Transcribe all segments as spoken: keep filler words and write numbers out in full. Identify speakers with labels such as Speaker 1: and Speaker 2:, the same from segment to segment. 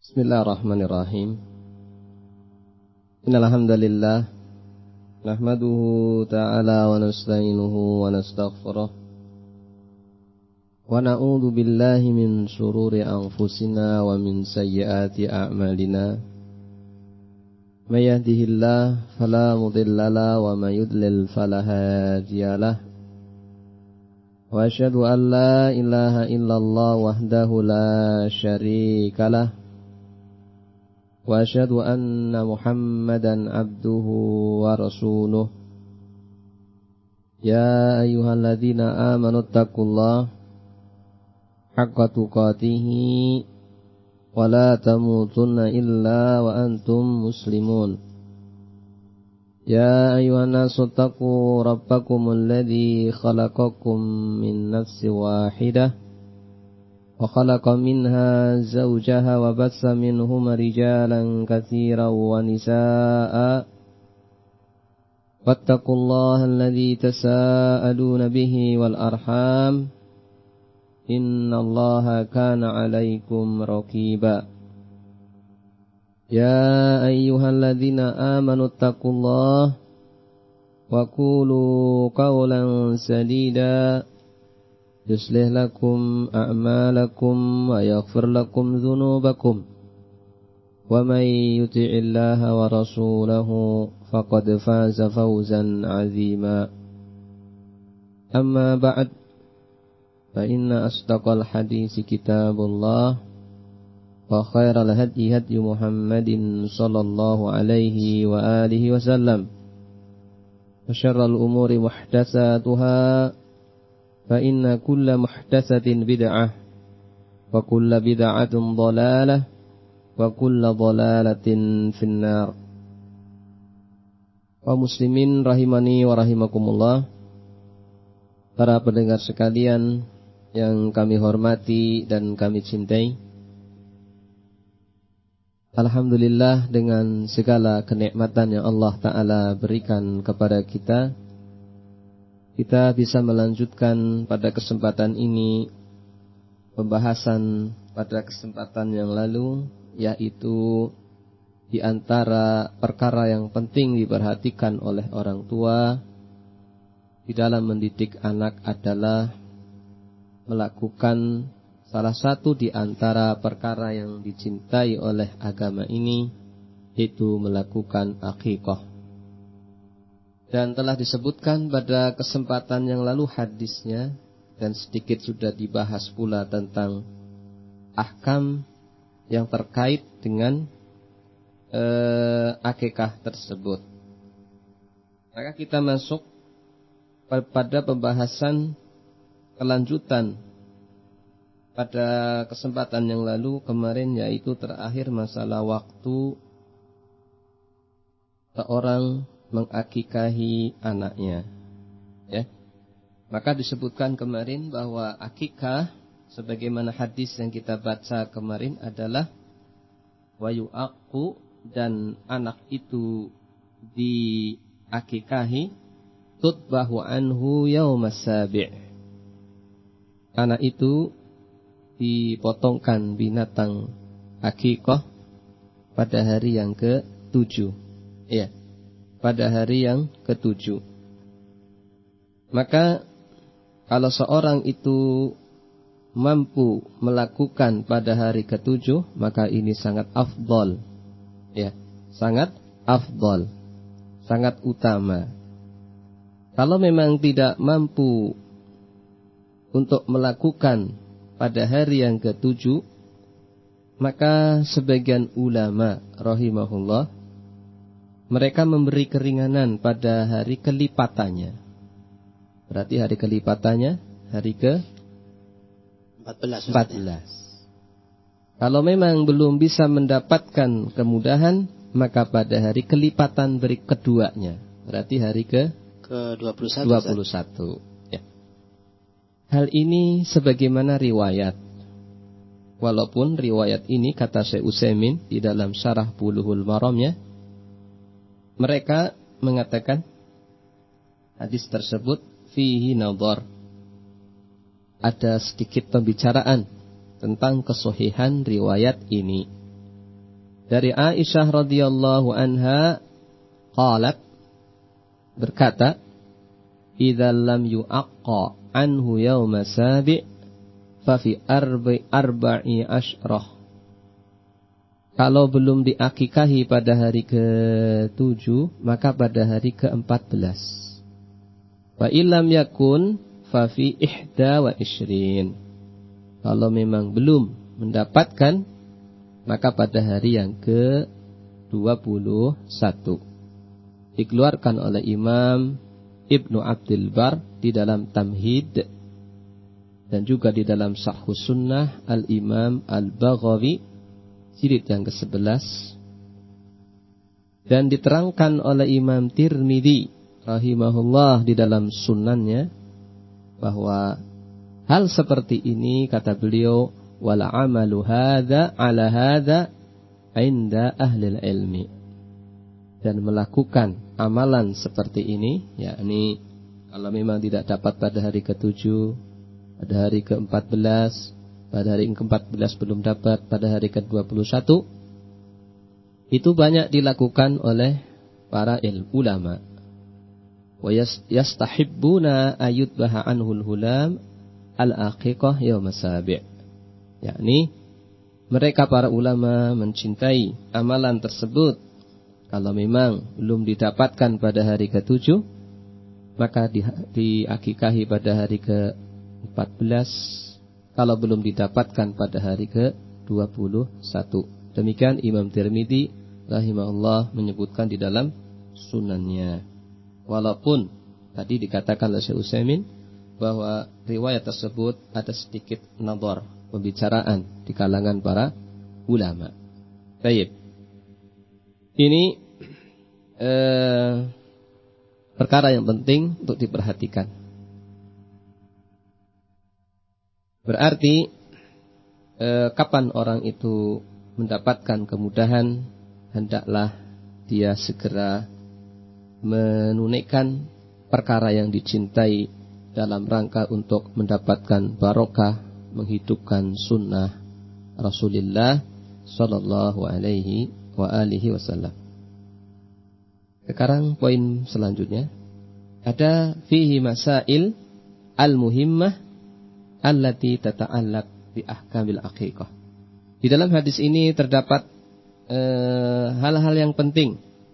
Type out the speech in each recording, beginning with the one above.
Speaker 1: Bismillahirrahmanirrahim. Innal hamdalillah nahmaduhu ta'ala wa nasta'inuhu wa nastaghfiruh wa na'udzu billahi min shururi anfusina wa min sayyiati a'malina. May yahdihillahu fala mudilla lahu wa may yudlil fala hadiyalah. Wa asyhadu an la ilaha illallah wahdahu la syarikalah. Wa asyhadu anna Muhammadan abduhu wa rasuluh. Ya ayyuhalladzina amanu taqullaha haqqa tuqatih wa la tamutunna illa wa antum muslimun. Ya ayyuhan nasu taqu rabbakumul ladzi khalaqakum min nafsin wahidah wa khalaqa minha zawjaha wa bassa minhuma rijalan katsiran wa nisaa'a wattaqullaha alladzi tasaaluna bihi wal arham innallaha kana 'alaikum raqiba. Ya ayyuhalladzina amanu taqullaha wa qulu qawlan sadida yuslih lakum a'malakum wa yaghfir lakum dhunubakum wa may yuti'illaha wa rasulahu faqad faza fawzan 'azima. Amma ba'd, fa inna asdaqal hadits kitabullah wa khairal hadyi hadyu Muhammadin sallallahu alaihi wa alihi wasallam wa syarral umuri muhdatsatuha fa inna kulla muhdatsatin bid'ah wa kulla bid'atin dhalalah wa kulla dhalalatin finnar. Kaum muslimin rahimani wa rahimakumullah, para pendengar sekalian yang kami hormati dan kami cintai, alhamdulillah dengan segala kenikmatan yang Allah Ta'ala berikan kepada kita, kita bisa melanjutkan pada kesempatan ini pembahasan pada kesempatan yang lalu, yaitu di antara perkara yang penting diperhatikan oleh orang tua di dalam mendidik anak adalah melakukan salah satu di antara perkara yang dicintai oleh agama ini, yaitu melakukan akikah. Dan telah disebutkan pada kesempatan yang lalu hadisnya, dan sedikit sudah dibahas pula tentang ahkam yang terkait dengan eh, akikah tersebut. Maka kita masuk pada pembahasan kelanjutan pada kesempatan yang lalu kemarin, yaitu terakhir masalah waktu seorang mengakikahi anaknya, ya. Maka disebutkan kemarin bahwa akikah sebagaimana hadis yang kita baca kemarin adalah wa yu'aqu, dan anak itu diakikahi tutbahu anhu yaumas sabi'. Anak itu dipotongkan binatang akikah pada hari yang ketujuh, ya, pada hari yang ketujuh. Maka kalau seorang itu mampu melakukan pada hari ketujuh, maka ini sangat afdal, ya, sangat afdal, sangat utama. Kalau memang tidak mampu untuk melakukan pada hari yang ketujuh, maka sebagian ulama rahimahullah mereka memberi keringanan pada hari kelipatannya. Berarti hari kelipatannya hari ke empat belas. Kalau memang belum bisa mendapatkan kemudahan, maka pada hari kelipatan beri keduanya, berarti hari ke
Speaker 2: ke dua puluh satu.
Speaker 1: dua puluh satu. Ya. Hal ini sebagaimana riwayat. Walaupun riwayat ini kata Syekh Utsaimin di dalam Syarah Bulughul Maramnya, mereka mengatakan hadis tersebut fihi nadhar, ada sedikit pembicaraan tentang kesohihan riwayat ini. Dari Aisyah radhiyallahu anha qalat, berkata, idza lam yu'aqqa anhu yauma sabi' fa fi arba'i arba'i asyrah. Kalau belum diakikahi pada hari ketujuh, maka pada hari keempat belas. Fa illam yakun fa fi ihda wa ishrin. Kalau memang belum mendapatkan, maka pada hari yang ke dua puluh satu. Dikeluarkan oleh Imam Ibnu Abdul Bar di dalam Tamhid, dan juga di dalam Sahhus Sunnah Al-Imam Al-Baghawi jilid yang kesebelas, dan diterangkan oleh Imam Tirmidzi rahimahullah di dalam sunannya bahwa hal seperti ini, kata beliau, wal amalu hadza ala hadza inda ahli ilmi, dan melakukan amalan seperti ini, yakni kalau memang tidak dapat pada hari ketujuh, pada hari keempat belas, pada hari keempat belas belum dapat, pada hari ke dua puluh satu, itu banyak dilakukan oleh para ulama. Wa yastahibbuna ayudbaha anhul hulam al-aqiqah yaum sabi'. Yakni mereka para ulama mencintai amalan tersebut. Kalau memang belum didapatkan pada hari ketujuh, maka di, diakikahi pada hari ke empat belas. Kalau belum didapatkan pada hari ke dua puluh satu. Demikian Imam Tirmidzi rahimahullah menyebutkan di dalam sunannya. Walaupun tadi dikatakan oleh Syekh Utsaimin bahwa riwayat tersebut ada sedikit nadhar, pembicaraan di kalangan para ulama. Baik. Ini eh, perkara yang penting untuk diperhatikan. Berarti eh, kapan orang itu mendapatkan kemudahan, hendaklah dia segera menunaikan perkara yang dicintai dalam rangka untuk mendapatkan barokah, menghidupkan sunnah Rasulullah sallallahu alaihi wa alihi wasallam. Sekarang poin selanjutnya, ada fihi masail al-muhimmah allati tata'allaq bi ahkamil aqiqah. Di dalam hadis ini terdapat eh, hal-hal yang penting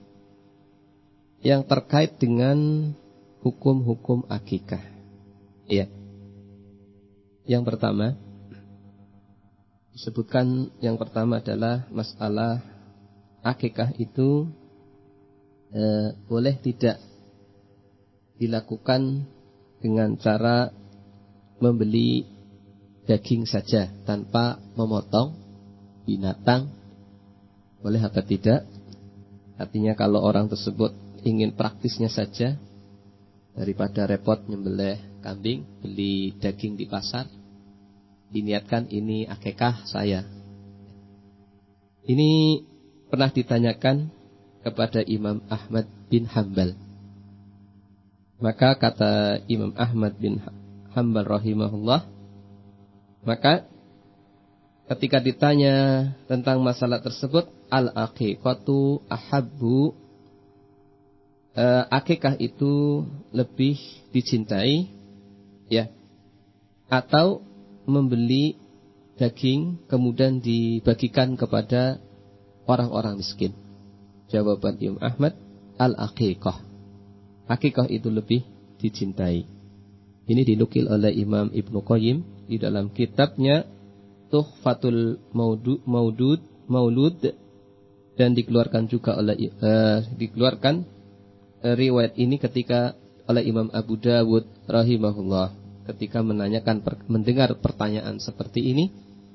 Speaker 1: yang terkait dengan hukum-hukum akikah. Iya. Yang pertama disebutkan, yang pertama adalah masalah akikah itu eh, boleh tidak dilakukan dengan cara membeli daging saja tanpa memotong binatang, boleh apa tidak? Artinya kalau orang tersebut ingin praktisnya saja, daripada repot nyembelih kambing, beli daging di pasar, diniatkan ini akikah saya. Ini pernah ditanyakan kepada Imam Ahmad bin Hanbal. Maka kata Imam Ahmad bin Hanbal rahimahullah, maka ketika ditanya tentang masalah tersebut, al-aqiqatu ahabbu, uh, akikah itu lebih dicintai, ya, atau membeli daging kemudian dibagikan kepada orang-orang miskin. Jawaban Imam Ahmad, al-aqiqah, akikah itu lebih dicintai. Ini dinukil oleh Imam Ibnu Qayyim di dalam kitabnya Tuhfatul Maudud, Maudud Maulud, dan dikeluarkan juga oleh uh, dikeluarkan uh, riwayat ini ketika oleh Imam Abu Dawud rahimahullah ketika menanyakan per, mendengar pertanyaan seperti ini.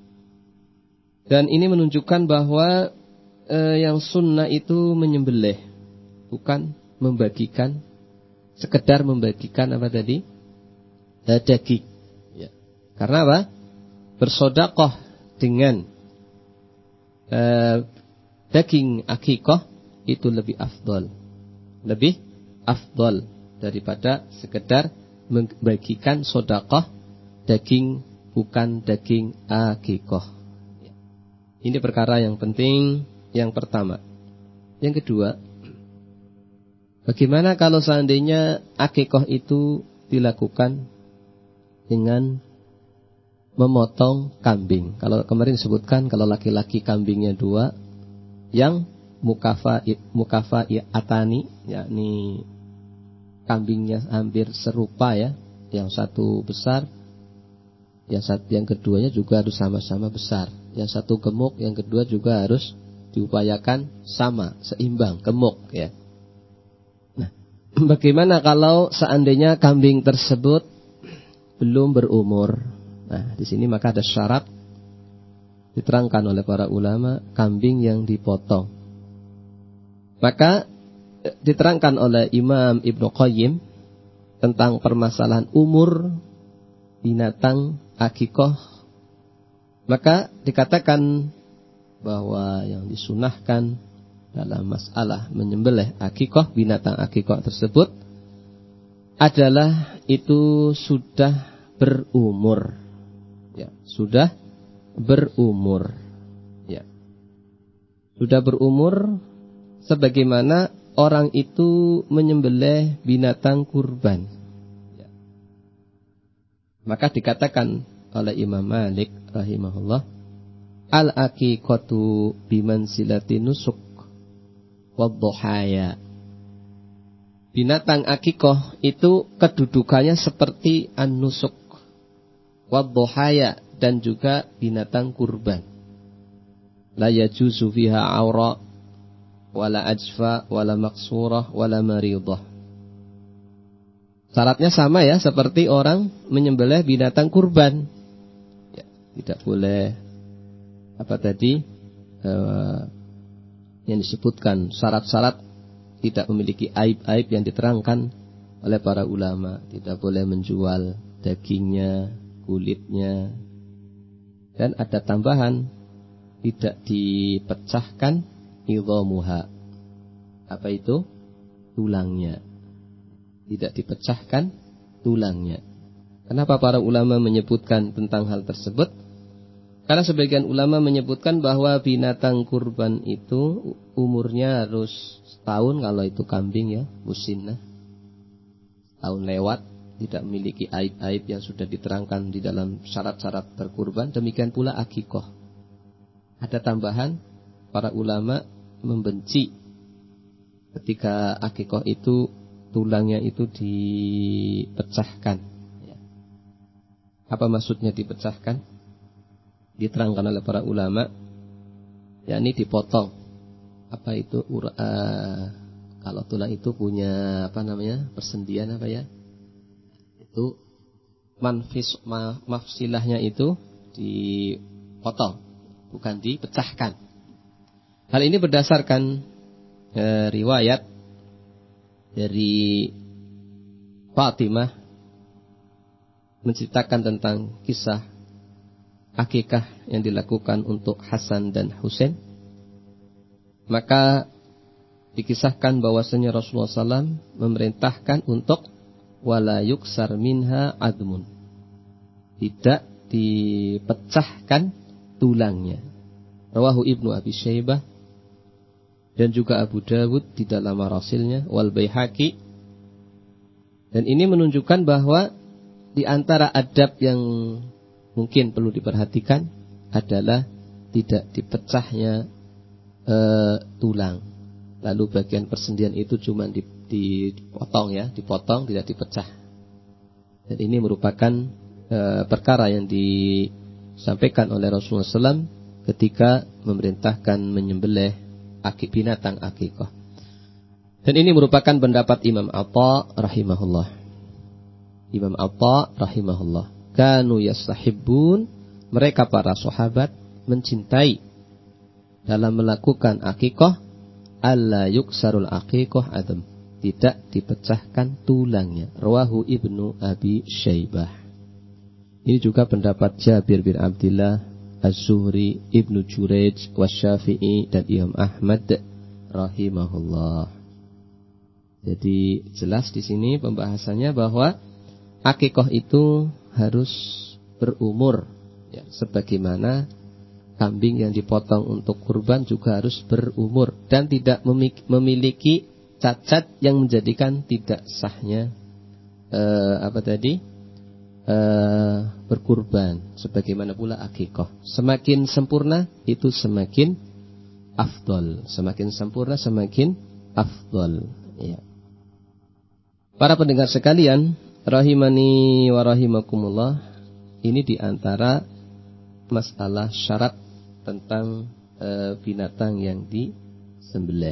Speaker 1: Dan ini menunjukkan bahwa uh, yang sunnah itu menyembelih, bukan membagikan, sekedar membagikan apa tadi? Daging. Ya. Karena apa? Bersedekah dengan uh, daging akikah itu lebih afdol, lebih afdol daripada sekedar membagikan sedekah daging bukan daging akikah. Ya. Ini perkara yang penting yang pertama. Yang kedua, bagaimana kalau seandainya akikah itu dilakukan dengan memotong kambing? Kalau kemarin disebutkan kalau laki-laki kambingnya dua, yang mukafa mukafa atani, yakni kambingnya hampir serupa ya, yang satu besar, yang satu, yang keduanya juga harus sama-sama besar. Yang satu gemuk, yang kedua juga harus diupayakan sama, seimbang, gemuk ya. Nah, bagaimana kalau seandainya kambing tersebut belum berumur? Nah, di sini maka ada syarat diterangkan oleh para ulama, kambing yang dipotong. Maka diterangkan oleh Imam Ibnu Qayyim tentang permasalahan umur binatang akikah. Maka dikatakan bahwa yang disunahkan dalam masalah menyembelih akikah, binatang akikah tersebut adalah itu sudah berumur. Ya, sudah berumur. Ya. Sudah berumur sebagaimana orang itu menyembelih binatang kurban. Ya. Maka dikatakan oleh Imam Malik rahimahullah, al-aqiqatu bimanzilati nusuk wadduhaya. Binatang akikah itu kedudukannya seperti an-nusuk wadduhaya, dan juga binatang kurban. La yajuzu fiha awra wala ajfa wala maksurah wala maridah. Syaratnya sama ya, seperti orang menyembelih binatang kurban. Ya, tidak boleh apa tadi uh, yang disebutkan syarat-syarat, tidak memiliki aib-aib yang diterangkan oleh para ulama. Tidak boleh menjual dagingnya, kulitnya, dan ada tambahan, tidak dipecahkan idhamuha. Apa itu? Tulangnya. Tidak dipecahkan tulangnya. Kenapa para ulama menyebutkan tentang hal tersebut? Karena sebagian ulama menyebutkan bahwa binatang kurban itu umurnya harus setahun, kalau itu kambing ya, musinnah, tahun lewat, tidak memiliki aib-aib yang sudah diterangkan di dalam syarat-syarat berkurban. Demikian pula akikah. Ada tambahan, para ulama membenci ketika akikah itu tulangnya itu dipecahkan. Apa maksudnya dipecahkan? Diterangkan oleh para ulama, yakni dipotong. Apa itu? Uh, kalau tulang itu punya apa namanya? Persendian apa ya? Itu manfis ma, mafsilahnya itu dipotong, bukan dipecahkan. Hal ini berdasarkan eh, riwayat dari Fatimah menceritakan tentang kisah akikah yang dilakukan untuk Hasan dan Husain. Maka dikisahkan bahwasanya Rasulullah shallallahu alaihi wasallam memerintahkan untuk wala yuksar minha admun, tidak dipecahkan tulangnya. Rawahu Ibnu Abi Syaibah dan juga Abu Dawud di dalam marasilnya, wal Baihaqi. Dan ini menunjukkan bahwa di antara adab yang mungkin perlu diperhatikan adalah tidak dipecahnya e, tulang. Lalu bagian persendian itu cuma dipotong ya, dipotong, tidak dipecah. Dan ini merupakan e, perkara yang disampaikan oleh Rasulullah shallallahu alaihi wasallam ketika memerintahkan menyembelih akik binatang akikah. Dan ini merupakan pendapat Imam Atha rahimahullah. Imam Atha rahimahullah, kanu yastahibbun, mereka para sahabat mencintai dalam melakukan akikah alla yuksarul akikah adam, tidak dipecahkan tulangnya. Rawahu Ibnu Abi Syaibah. Ini juga pendapat Jabir bin Abdullah, Az-Zuhri, Ibnu Jurayj, Wasyafi'i, dan Imam Ahmad rahimahullah. Jadi jelas di sini pembahasannya bahwa akikah itu harus berumur ya, sebagaimana kambing yang dipotong untuk kurban juga harus berumur dan tidak memiliki cacat yang menjadikan tidak sahnya eh, apa tadi eh, berkurban. Sebagaimana pula akikah, semakin sempurna itu semakin afdol, semakin sempurna semakin afdol. Ya. Para pendengar sekalian, rahimani wa rahimakumullah, ini diantara masalah syarat tentang e, binatang yang disembelih.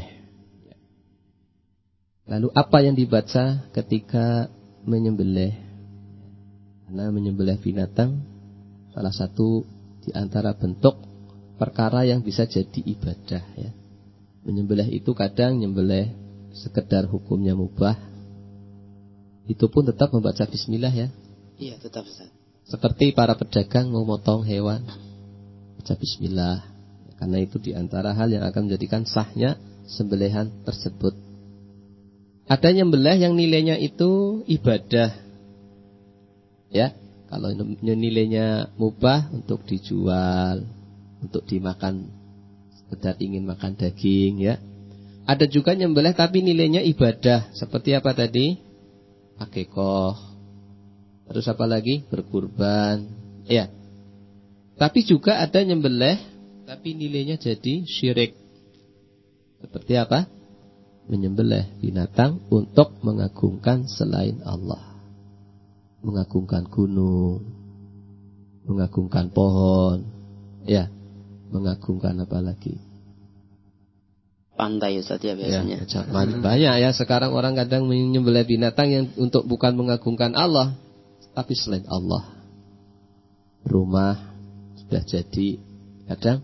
Speaker 1: Lalu apa yang dibaca ketika menyembelih? Karena menyembelih binatang salah satu diantara bentuk perkara yang bisa jadi ibadah. Ya. Menyembelih itu kadang menyembelih sekedar hukumnya mubah, itu pun tetap membaca bismillah ya.
Speaker 2: Iya tetap Ustaz.
Speaker 1: Seperti para pedagang mau motong hewan, baca bismillah. Karena itu diantara hal yang akan menjadikan sahnya sembelihan tersebut. Ada nyembelih yang nilainya itu ibadah. Ya, kalau nilainya mubah untuk dijual, untuk dimakan, sekedar ingin makan daging ya. Ada juga nyembelih tapi nilainya ibadah. Seperti apa tadi? Akikah. Terus apa lagi? Berkurban. Ya. Tapi juga ada nyembelih tapi nilainya jadi syirik. Seperti apa? Menyembelih binatang untuk mengagungkan selain Allah. Mengagungkan gunung, mengagungkan pohon, ya, mengagungkan apa lagi?
Speaker 2: Pantai Ustaz ya biasanya.
Speaker 1: Ya, banyak ya sekarang orang kadang menyembelih binatang yang untuk bukan mengagungkan Allah, tapi selain Allah. Rumah sudah jadi, kadang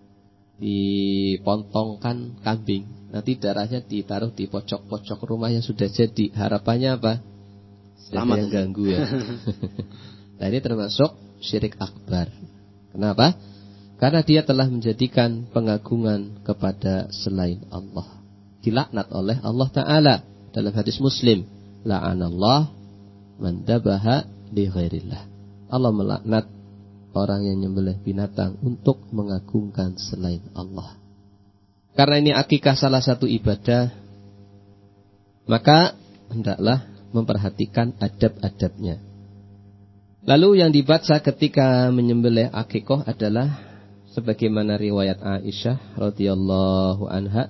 Speaker 1: dipontongkan kambing, nanti darahnya ditaruh di pojok-pojok rumah yang sudah jadi. Harapannya apa? Selamat yang ganggu ya. Nah ini termasuk syirik akbar. Kenapa? Karena dia telah menjadikan pengagungan kepada selain Allah. Dilaknat oleh Allah Ta'ala dalam hadis Muslim. La'anallah man dabaha li ghairillah. Allah melaknat orang yang menyembelih binatang untuk mengagungkan selain Allah. Karena ini akikah salah satu ibadah, maka hendaklah memperhatikan adab-adabnya. Lalu yang dibaca ketika menyembelih akikah adalah sebagaimana riwayat Aisyah radhiyallahu anha,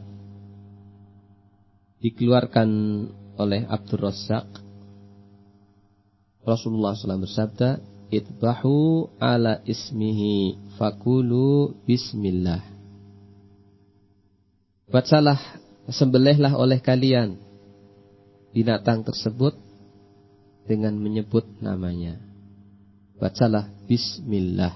Speaker 1: dikeluarkan oleh Abdur Razzaq. Rasulullah shallallahu alaihi wasallam bersabda, "Itbahu ala ismihi fakulu bismillah." Bacalah, sembelihlah oleh kalian binatang tersebut dengan menyebut namanya. Bacalah bismillah.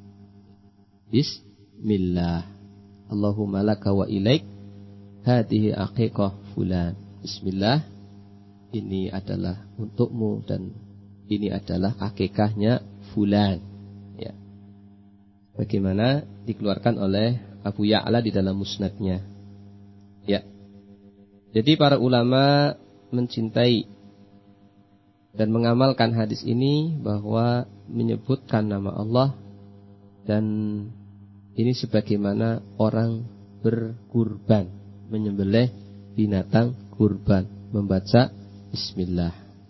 Speaker 1: Bismillah. Allahumma laka wa ilaik hadhihi aqiqah fulan. Bismillah. Ini adalah untukmu dan ini adalah akikahnya fulan. Ya. Bagaimana dikeluarkan oleh Abu Ya'la di dalam musnadnya. Ya. Jadi para ulama mencintai dan mengamalkan hadis ini bahwa menyebutkan nama Allah, dan ini sebagaimana orang berkurban, menyembelih binatang kurban, membaca bismillah.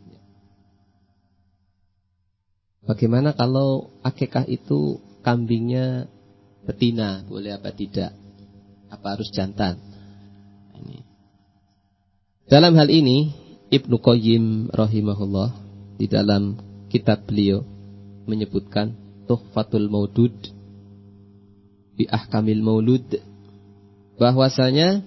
Speaker 1: Bagaimana kalau akikah itu kambingnya betina, boleh apa tidak? Apa harus jantan? Ini. Dalam hal ini Ibnu Qayyim rahimahullah di dalam kitab beliau menyebutkan Tuhfatul Maudud bi Ahkamil Maulud, bahwasanya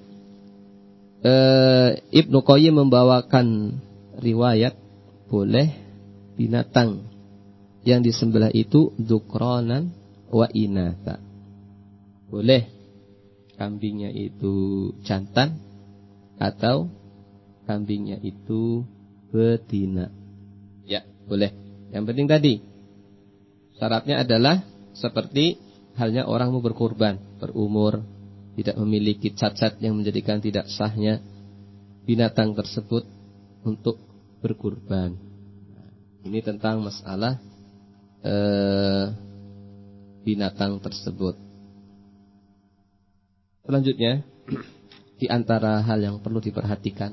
Speaker 1: eh, Ibnu Qayyim membawakan riwayat boleh binatang yang disembelih itu dzukronan wa inatha. Boleh kambingnya itu jantan atau kambingnya itu betina. Ya, boleh. Yang penting tadi syaratnya adalah seperti halnya orang mau berkurban, berumur, tidak memiliki cacat yang menjadikan tidak sahnya binatang tersebut untuk berkurban. Ini tentang masalah eh, binatang tersebut. Selanjutnya, di antara hal yang perlu diperhatikan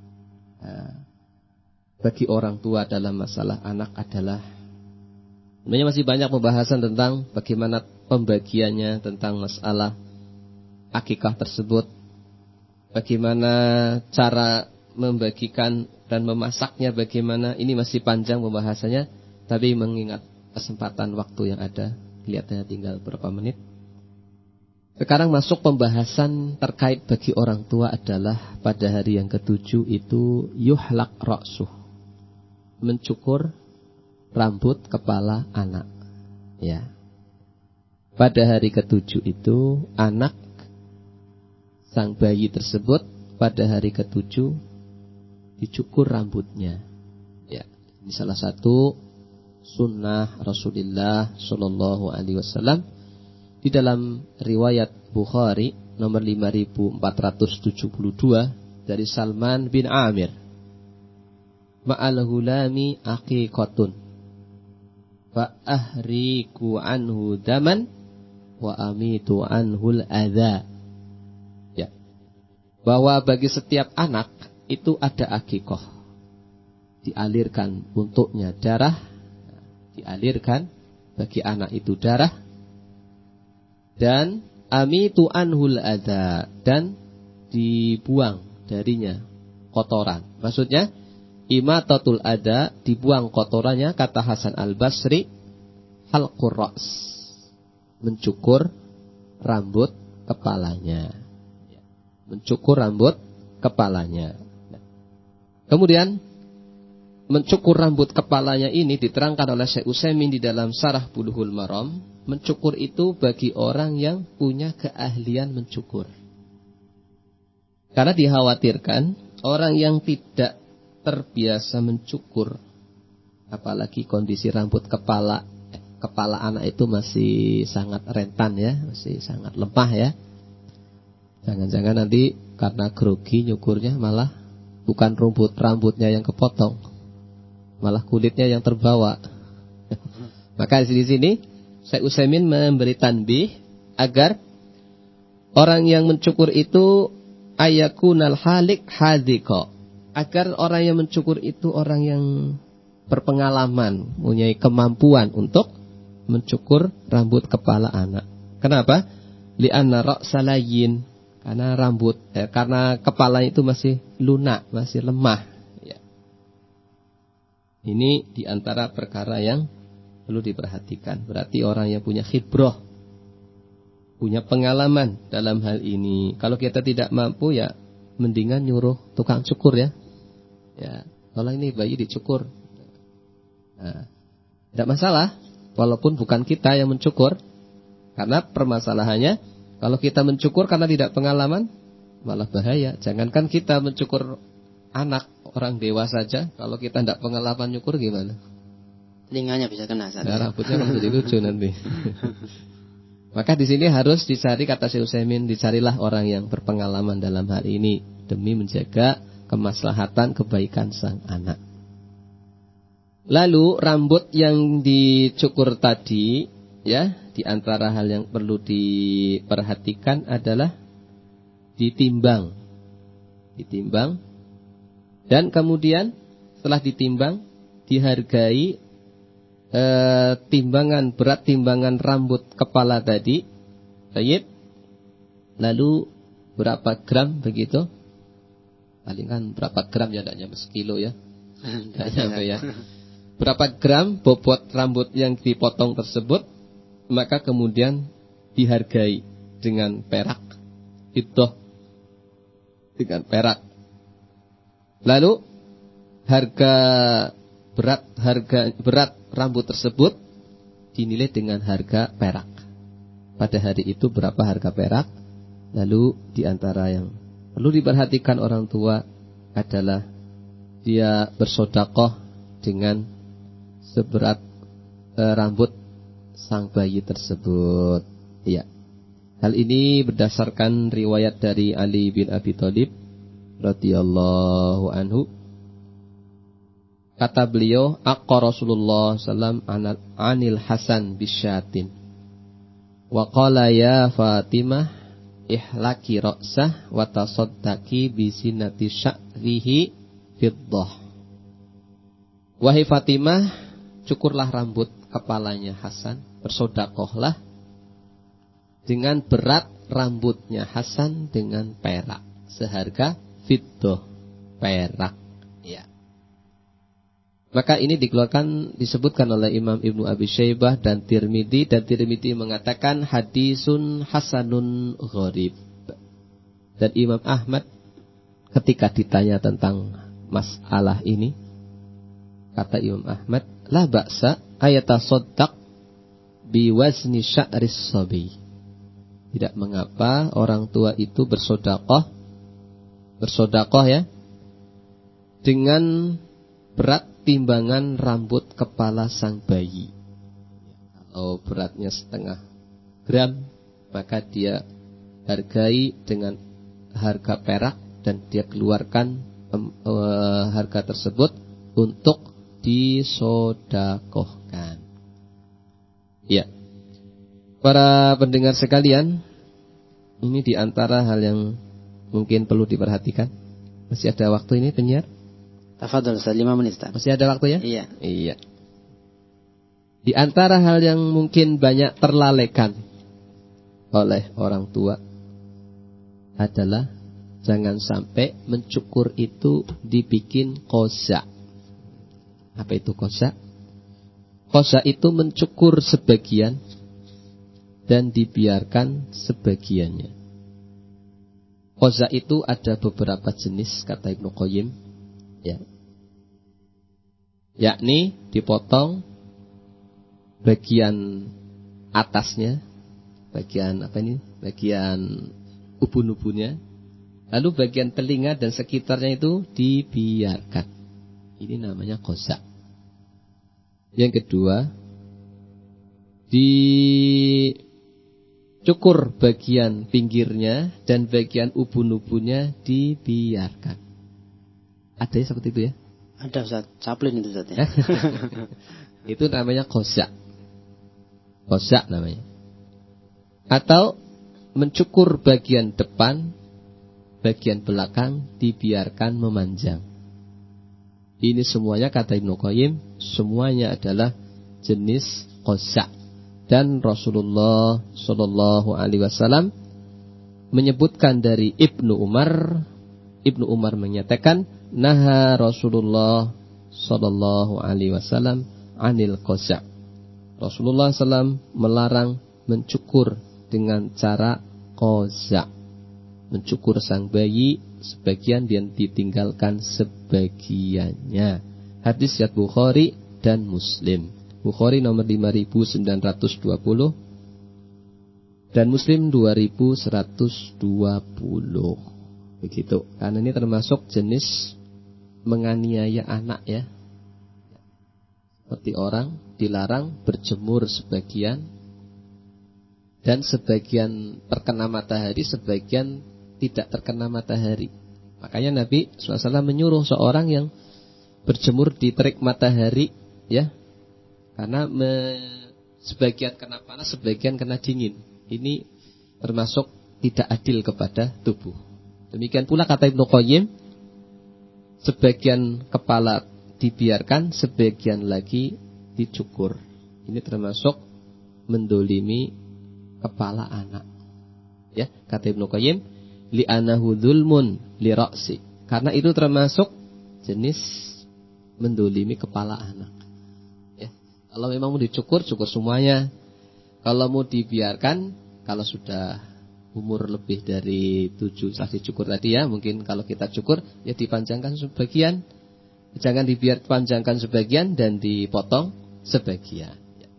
Speaker 1: bagi orang tua dalam masalah anak adalah, sebenarnya masih banyak pembahasan tentang bagaimana pembagiannya, tentang masalah akikah tersebut, bagaimana cara membagikan dan memasaknya, bagaimana, ini masih panjang pembahasannya. Tapi mengingat kesempatan waktu yang ada, kelihatannya tinggal berapa menit. Sekarang masuk pembahasan terkait bagi orang tua adalah pada hari yang ketujuh itu yuhlaq ra'suh, mencukur rambut kepala anak. Ya. Pada hari ketujuh itu anak sang bayi tersebut pada hari ketujuh dicukur rambutnya. Ya, ini salah satu sunnah Rasulullah Shallallahu Alaihi Wasallam. Di dalam riwayat Bukhari nomor lima ribu empat ratus tujuh puluh dua dari Salman bin Amir, ma'al hulami aqiqatun fa ahriku anhu daman wa amitu anhul adza. Ya, bahwa bagi setiap anak itu ada aqiqah, dialirkan untuknya darah, dialirkan bagi anak itu darah, dan amitu anhul adza, dan dibuang darinya kotoran. Maksudnya imatatul adza, dibuang kotorannya, kata Hasan Al-Basri, halqur ra's, mencukur rambut kepalanya. Mencukur rambut kepalanya. Kemudian mencukur rambut kepalanya ini diterangkan oleh Syekh Utsaimin di dalam Syarah Bulughul Maram. Mencukur itu bagi orang yang punya keahlian mencukur. Karena dikhawatirkan orang yang tidak terbiasa mencukur, apalagi kondisi rambut kepala eh, kepala anak itu masih sangat rentan ya, masih sangat lemah ya. Jangan-jangan nanti karena grogi nyukurnya malah bukan rumput rambutnya yang kepotong, malah kulitnya yang terbawa. Maka di sini Syekh Utsaimin memberi tanbih agar orang yang mencukur itu ayakunal halik hadiko, agar orang yang mencukur itu orang yang berpengalaman, mempunyai kemampuan untuk mencukur rambut kepala anak. Kenapa? Li'anna ra'sa layyin, karena rambut eh, karena kepala itu masih lunak, masih lemah ya. Ini diantara perkara yang perlu diperhatikan. Berarti orang yang punya khibrah, punya pengalaman dalam hal ini. Kalau kita tidak mampu ya mendingan nyuruh tukang cukur ya. Ya, tolong ini bayi dicukur. Nah, tidak masalah walaupun bukan kita yang mencukur. Karena permasalahannya kalau kita mencukur karena tidak pengalaman malah bahaya. Jangankan kita mencukur anak, orang dewasa saja, kalau kita tidak pengalaman nyukur gimana?
Speaker 2: Telinganya bisa kena saat.
Speaker 1: Nah, rambutnya kan jadi lucu nanti. Maka di sini harus dicari, kata Syekh Utsaimin, dicarilah orang yang berpengalaman dalam hal ini demi menjaga kemaslahatan kebaikan sang anak. Lalu rambut yang dicukur tadi, ya, di antara hal yang perlu diperhatikan adalah ditimbang, ditimbang, dan kemudian setelah ditimbang dihargai e, timbangan berat timbangan rambut kepala tadi, baik. Lalu berapa gram begitu? Paling kan berapa gram ya, tidak nyampe sekilo ya, tidak nyampe ya. Berapa gram bobot rambut yang dipotong tersebut, maka kemudian dihargai dengan perak, itu dengan perak. Lalu harga berat harga berat rambut tersebut dinilai dengan harga perak. Pada hari itu berapa harga perak? Lalu di antara yang perlu diperhatikan orang tua adalah dia bersedekah dengan seberat e, rambut sang bayi tersebut. Ya. Hal ini berdasarkan riwayat dari Ali bin Abi Thalib radhiyallahu anhu. Kata beliau, aqqa Rasulullah sallallahu alaihi wasallam anil Hasan bisyatin wa qala ya Fatimah ihlaki ra'sah wa tasaddaqi bi zinati sya'rihi fiddah. Wahai Fatimah, cukurlah rambut kepalanya Hasan, bersedekahlah dengan berat rambutnya Hasan dengan perak seharga fiddah, perak. Ya. Maka ini dikeluarkan, disebutkan oleh Imam Ibnu Abi Syaibah dan Tirmidzi, dan Tirmidzi mengatakan hadisun hasanun gharib. Dan Imam Ahmad ketika ditanya tentang masalah ini, kata Imam Ahmad, la ba'sa ayatasaddaq biwazni sya'ris sabi. Tidak mengapa orang tua itu bersedekah, bersedekah ya, dengan berat timbangan rambut kepala sang bayi. Kalau beratnya setengah gram, maka dia hargai dengan harga perak dan dia keluarkan um, uh, harga tersebut untuk disodakohkan. Ya, para pendengar sekalian, ini diantara hal yang mungkin perlu diperhatikan. Masih ada waktu ini penyiar?
Speaker 2: Tafadhol, Ustaz, lima menit, Ustaz.
Speaker 1: Masih ada waktu ya?
Speaker 2: Iya.
Speaker 1: Iya. Di antara hal yang mungkin banyak terlalaikan oleh orang tua adalah jangan sampai mencukur itu dibikin koza. Apa itu koza? Koza itu mencukur sebagian dan dibiarkan sebagiannya. Koza itu ada beberapa jenis, kata Ibnu Qayyim, ya, yakni dipotong bagian atasnya, bagian apa ini, bagian ubun-ubunnya, lalu bagian telinga dan sekitarnya itu dibiarkan. Ini namanya koza. Yang kedua, dicukur bagian pinggirnya dan bagian ubun-ubunnya dibiarkan. Ada ya seperti itu ya?
Speaker 2: Ada, Ustaz. Caplin itu, Ustaz, ya.
Speaker 1: Itu namanya koza. Koza namanya. Atau mencukur bagian depan, bagian belakang dibiarkan memanjang. Ini semuanya, kata Ibnu Qayyim, semuanya adalah jenis koza. Dan Rasulullah Shallallahu Alaihi Wasallam menyebutkan dari Ibnu Umar. Ibnu Umar menyatakan, naha Rasulullah Sallallahu Alaihi Wasallam anil koza. Rasulullah Sallallahu Alaihi Wasallam melarang mencukur dengan cara koza, mencukur sang bayi sebagian dan ditinggalkan sebagiannya. Hadis riwayat Bukhari dan Muslim. Bukhari nomor lima ribu sembilan ratus dua puluh dan Muslim dua ribu seratus dua puluh. Begitu. Karena ini termasuk jenis menganiaya anak ya. Seperti orang dilarang berjemur sebagian dan sebagian terkena matahari, sebagian tidak terkena matahari. Makanya Nabi shallallahu alaihi wasallam menyuruh seorang yang berjemur di terik matahari ya, karena me, sebagian kena panas, sebagian kena dingin. Ini termasuk tidak adil kepada tubuh. Demikian pula kata Ibnu Qayyim, sebagian kepala dibiarkan, sebagian lagi dicukur. Ini termasuk mendolimi kepala anak. Ya, kata Ibnu Qayyim, li'anahu dzulmun li ra'si. Karena itu termasuk jenis mendolimi kepala anak. Ya, kalau memang mau dicukur, cukur semuanya. Kalau mau dibiarkan, kalau sudah umur lebih dari tujuh saat dicukur tadi ya, mungkin kalau kita cukur ya dipanjangkan sebagian, jangan dibiar panjangkan sebagian dan dipotong sebagian.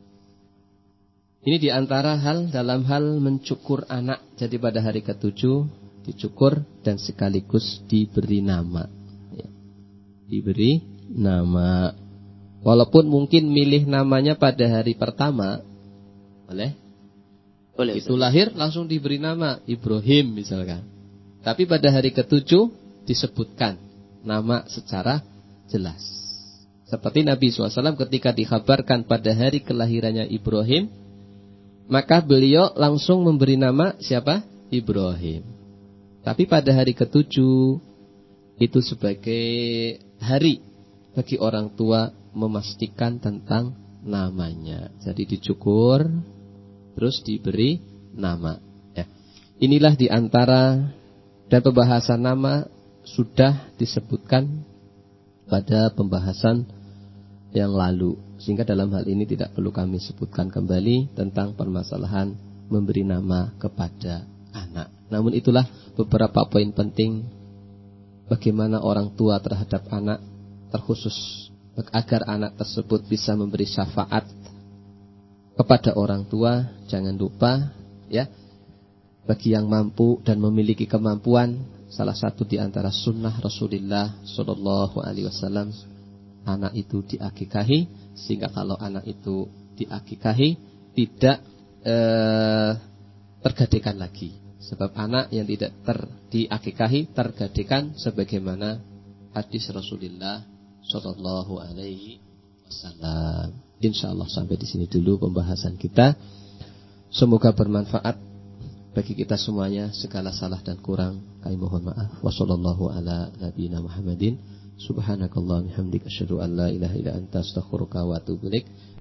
Speaker 1: Ini diantara hal dalam hal mencukur anak. Jadi pada hari ketujuh dicukur dan sekaligus diberi nama. Ya. Diberi nama. Walaupun mungkin milih namanya pada hari pertama, boleh. Boleh, itu lahir langsung diberi nama Ibrahim misalkan. Tapi pada hari ketujuh disebutkan nama secara jelas. Seperti Nabi shallallahu alaihi wasallam ketika dikhabarkan pada hari kelahirannya Ibrahim, maka beliau langsung memberi nama siapa? Ibrahim. Tapi pada hari ketujuh itu sebagai hari bagi orang tua memastikan tentang namanya. Jadi dicukur terus diberi nama. Ya. Inilah diantara dan pembahasan nama sudah disebutkan pada pembahasan yang lalu, sehingga dalam hal ini tidak perlu kami sebutkan kembali tentang permasalahan memberi nama kepada anak. Namun itulah beberapa poin penting bagaimana orang tua terhadap anak, terkhusus agar anak tersebut bisa memberi syafaat kepada orang tua. Jangan lupa ya, bagi yang mampu dan memiliki kemampuan, salah satu di antara sunnah Rasulullah Shallallahu Alaihi Wasallam, anak itu diakikahi, sehingga kalau anak itu diakikahi tidak eh, tergadaikan lagi. Sebab anak yang tidak ter, diakikahi tergadaikan, sebagaimana hadis Rasulullah Shallallahu Alaihi Wasallam. Insyaallah sampai di sini dulu pembahasan kita. Semoga bermanfaat bagi kita semuanya. Segala salah dan kurang kami mohon maaf. Wassallallahu ala nabiyina Muhammadin. Subhanakallahumma hamdika asyhadu an la ilaha illa anta astaghfiruka wa atubu ilaik.